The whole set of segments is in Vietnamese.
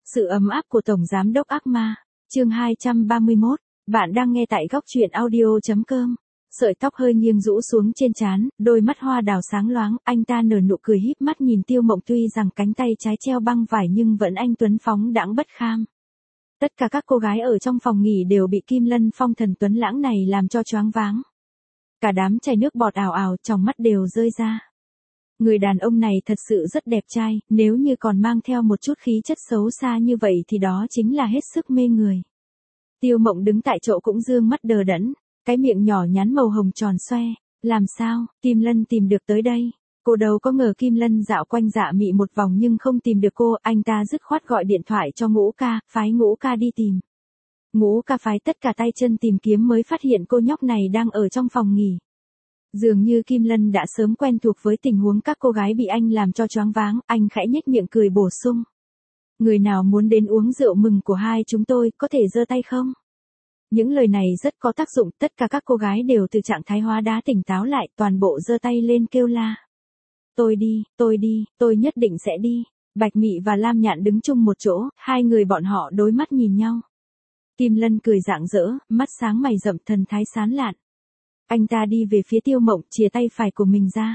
Sự ấm áp của Tổng Giám đốc ác ma. Chương 231. Bạn đang nghe tại góc truyện audio.com. Sợi tóc hơi nghiêng rũ xuống trên trán, đôi mắt hoa đào sáng loáng, anh ta nở nụ cười híp mắt nhìn Tiêu Mộng, tuy rằng cánh tay trái treo băng vải nhưng vẫn anh tuấn phóng đãng bất kham. Tất cả các cô gái ở trong phòng nghỉ đều bị Kim Lân phong thần tuấn lãng này làm cho choáng váng. Cả đám chảy nước bọt ào ào, trong mắt đều rơi ra. Người đàn ông này thật sự rất đẹp trai, nếu như còn mang theo một chút khí chất xấu xa như vậy thì đó chính là hết sức mê người. Tiêu Mộng đứng tại chỗ cũng dương mắt đờ đẫn, cái miệng nhỏ nhắn màu hồng tròn xoe. Làm sao, Kim Lân tìm được tới đây? Cô đâu có ngờ Kim Lân dạo quanh Dạ Mị một vòng nhưng không tìm được cô, anh ta dứt khoát gọi điện thoại cho Ngũ Ca, phái Ngũ Ca đi tìm. Ngũ Ca phái tất cả tay chân tìm kiếm mới phát hiện cô nhóc này đang ở trong phòng nghỉ. Dường như Kim Lân đã sớm quen thuộc với tình huống các cô gái bị anh làm cho choáng váng, anh khẽ nhếch miệng cười bổ sung. Người nào muốn đến uống rượu mừng của hai chúng tôi, có thể giơ tay không? Những lời này rất có tác dụng, tất cả các cô gái đều từ trạng thái hóa đá tỉnh táo lại, toàn bộ giơ tay lên kêu la. Tôi đi, tôi nhất định sẽ đi. Bạch Mị và Lam Nhạn đứng chung một chỗ, hai người bọn họ đối mắt nhìn nhau. Kim Lân cười rạng rỡ, mắt sáng mày rậm, thần thái sán lạn. Anh ta đi về phía Tiêu Mộng, chìa tay phải của mình ra.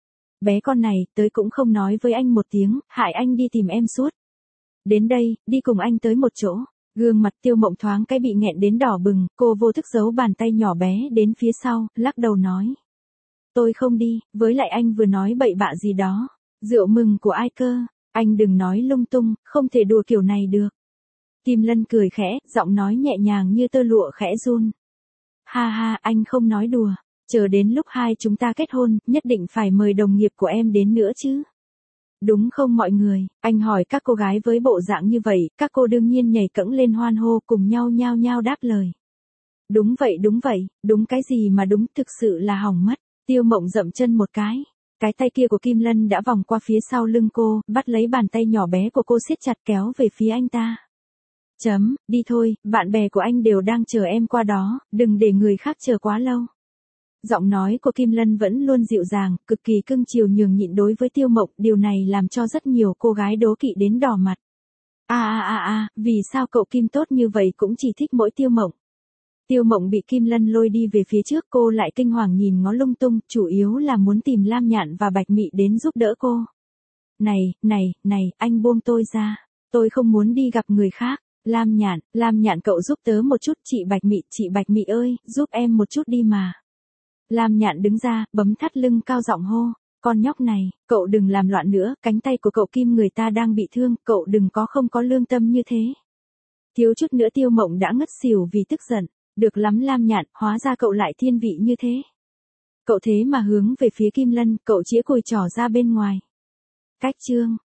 Bé con này, tới cũng không nói với anh một tiếng, hại anh đi tìm em suốt. Đến đây, đi cùng anh tới một chỗ. Gương mặt Tiêu Mộng thoáng cái bị nghẹn đến đỏ bừng, cô vô thức giấu bàn tay nhỏ bé đến phía sau, lắc đầu nói. Tôi không đi, với lại anh vừa nói bậy bạ gì đó. Rượu mừng của ai cơ? Anh đừng nói lung tung, không thể đùa kiểu này được. Kim Lân cười khẽ, giọng nói nhẹ nhàng như tơ lụa khẽ run. Ha ha, anh không nói đùa. Chờ đến lúc hai chúng ta kết hôn, nhất định phải mời đồng nghiệp của em đến nữa chứ. Đúng không mọi người? Anh hỏi các cô gái với bộ dạng như vậy, các cô đương nhiên nhảy cẫng lên hoan hô cùng nhau nhao nhao đáp lời. Đúng vậy, đúng cái gì mà đúng, thực sự là hỏng mất. Tiêu Mộng dậm chân một cái. Cái tay kia của Kim Lân đã vòng qua phía sau lưng cô, bắt lấy bàn tay nhỏ bé của cô siết chặt kéo về phía anh ta. Đi thôi, bạn bè của anh đều đang chờ em qua đó, đừng để người khác chờ quá lâu. Giọng nói của Kim Lân vẫn luôn dịu dàng, cực kỳ cưng chiều nhường nhịn đối với Tiêu Mộng, điều này làm cho rất nhiều cô gái đố kỵ đến đỏ mặt. Vì sao cậu Kim tốt như vậy cũng chỉ thích mỗi Tiêu Mộng. Tiêu Mộng bị Kim Lân lôi đi về phía trước, cô lại kinh hoàng nhìn ngó lung tung, chủ yếu là muốn tìm Lam Nhạn và Bạch Mị đến giúp đỡ cô. Này, anh buông tôi ra, tôi không muốn đi gặp người khác. Lam Nhạn cậu giúp tớ một chút, chị Bạch Mị ơi, giúp em một chút đi mà. Lam Nhạn đứng ra, bấm thắt lưng cao giọng hô, con nhóc này, cậu đừng làm loạn nữa, cánh tay của cậu Kim người ta đang bị thương, cậu đừng không có lương tâm như thế. Thiếu chút nữa Tiêu Mộng đã ngất xỉu vì tức giận, được lắm Lam Nhạn, hóa ra cậu lại thiên vị như thế. Cậu thế mà hướng về phía Kim Lân, cậu chĩa cùi trỏ ra bên ngoài. Cách chương.